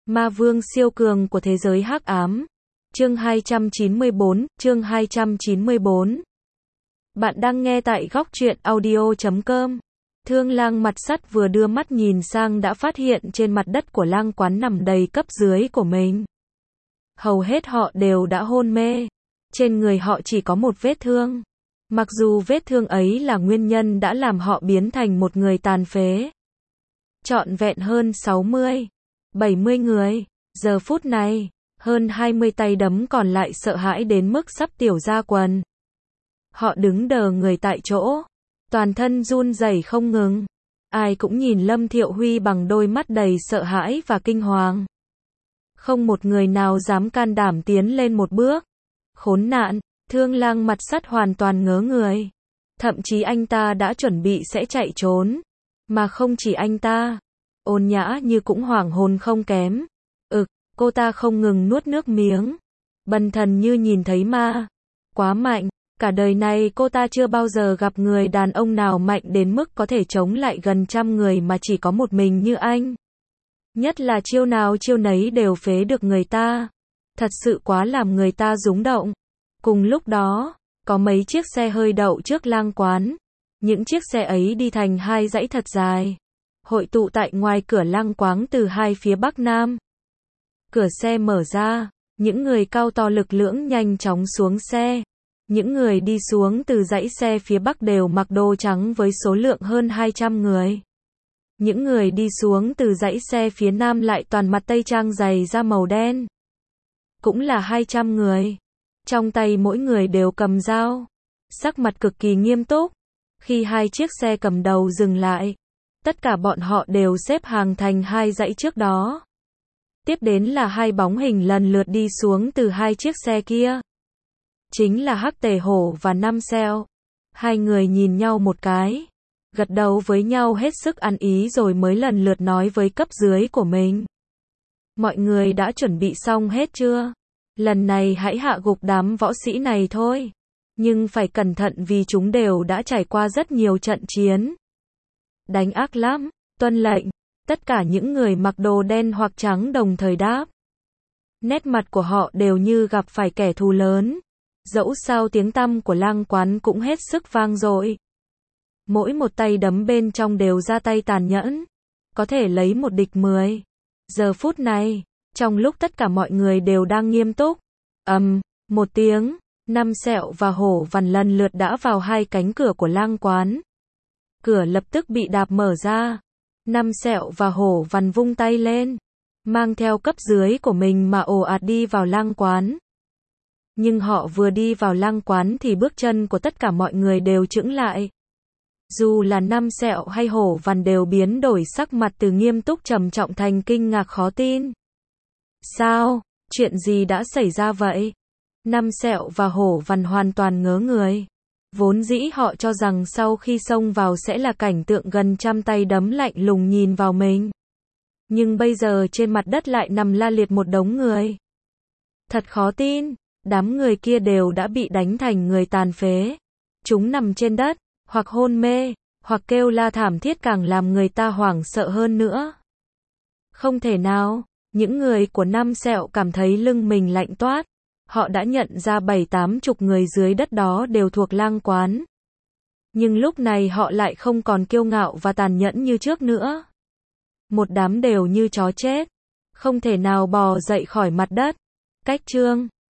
Ma vương siêu cường của thế giới hắc ám. Chương 294. Bạn đang nghe tại góc truyện audio.com. Thương lang mặt sắt vừa đưa mắt nhìn sang đã phát hiện trên mặt đất của lang quán nằm đầy cấp dưới của mình. Hầu hết họ đều đã hôn mê. Trên người họ chỉ có một vết thương. Mặc dù vết thương ấy là nguyên nhân đã làm họ biến thành một người tàn phế. Trọn vẹn hơn 70 người. Giờ phút này, hơn 20 tay đấm còn lại sợ hãi đến mức sắp tiểu ra quần. Họ đứng đờ người tại chỗ, toàn thân run rẩy không ngừng. Ai cũng nhìn Lâm Thiệu Huy bằng đôi mắt đầy sợ hãi và kinh hoàng. Không một người nào dám can đảm tiến lên một bước. Khốn nạn, Thương lang mặt sắt hoàn toàn ngớ người. Thậm chí anh ta đã chuẩn bị sẽ chạy trốn. Mà không chỉ anh ta, Ôn Nhã Như cũng hoảng hồn không kém. Cô ta không ngừng nuốt nước miếng. Bần thần như nhìn thấy ma. Quá mạnh, cả đời này cô ta chưa bao giờ gặp người đàn ông nào mạnh đến mức có thể chống lại gần trăm người mà chỉ có một mình như anh. Nhất là chiêu nào chiêu nấy đều phế được người ta. Thật sự quá làm người ta rúng động. Cùng lúc đó, có mấy chiếc xe hơi đậu trước lang quán. Những chiếc xe ấy đi thành hai dãy thật dài. Hội tụ tại ngoài cửa lang quán từ hai phía bắc nam. Cửa xe mở ra, những người cao to lực lưỡng nhanh chóng xuống xe. Những người đi xuống từ dãy xe phía bắc đều mặc đồ trắng với số lượng hơn 200 người. Những người đi xuống từ dãy xe phía nam lại toàn mặt tây trang dày da màu đen. Cũng là 200 người. Trong tay mỗi người đều cầm dao. Sắc mặt cực kỳ nghiêm túc. Khi hai chiếc xe cầm đầu dừng lại, tất cả bọn họ đều xếp hàng thành hai dãy trước đó. Tiếp đến là hai bóng hình lần lượt đi xuống từ hai chiếc xe kia. Chính là Hắc Tề Hổ và Năm Sẹo. Hai người nhìn nhau một cái, gật đầu với nhau hết sức ăn ý rồi mới lần lượt nói với cấp dưới của mình. Mọi người đã chuẩn bị xong hết chưa? Lần này hãy hạ gục đám võ sĩ này thôi. Nhưng phải cẩn thận vì chúng đều đã trải qua rất nhiều trận chiến. Đánh ác lắm, tuân lệnh. Tất cả những người mặc đồ đen hoặc trắng đồng thời đáp. Nét mặt của họ đều như gặp phải kẻ thù lớn. Dẫu sao tiếng tăm của lang quán cũng hết sức vang dội. Mỗi một tay đấm bên trong đều ra tay tàn nhẫn. Có thể lấy một địch 10. Giờ phút này, trong lúc tất cả mọi người đều đang nghiêm túc. Một tiếng, Năm Sẹo và Hổ Vằn lần lượt đã vào hai cánh cửa của lang quán. Cửa lập tức bị đạp mở ra. Năm Sẹo và Hổ Vằn vung tay lên, mang theo cấp dưới của mình mà ồ ạt đi vào lang quán. Nhưng họ vừa đi vào lang quán thì bước chân của tất cả mọi người đều chững lại. Dù là Năm Sẹo hay Hổ Vằn đều biến đổi sắc mặt từ nghiêm túc trầm trọng thành kinh ngạc khó tin. Sao? Chuyện gì đã xảy ra vậy? Năm Sẹo và Hổ Vằn hoàn toàn ngớ người. Vốn dĩ họ cho rằng sau khi xông vào sẽ là cảnh tượng gần trăm tay đấm lạnh lùng nhìn vào mình. Nhưng bây giờ trên mặt đất lại nằm la liệt một đống người. Thật khó tin, đám người kia đều đã bị đánh thành người tàn phế. Chúng nằm trên đất, hoặc hôn mê, hoặc kêu la thảm thiết càng làm người ta hoảng sợ hơn nữa. Không thể nào, những người của Năm Sẹo cảm thấy lưng mình lạnh toát. Họ đã nhận ra 7-80 người dưới đất đó đều thuộc lang quán. Nhưng lúc này họ lại không còn kiêu ngạo và tàn nhẫn như trước nữa. Một đám đều như chó chết. Không thể nào bò dậy khỏi mặt đất. Cách chương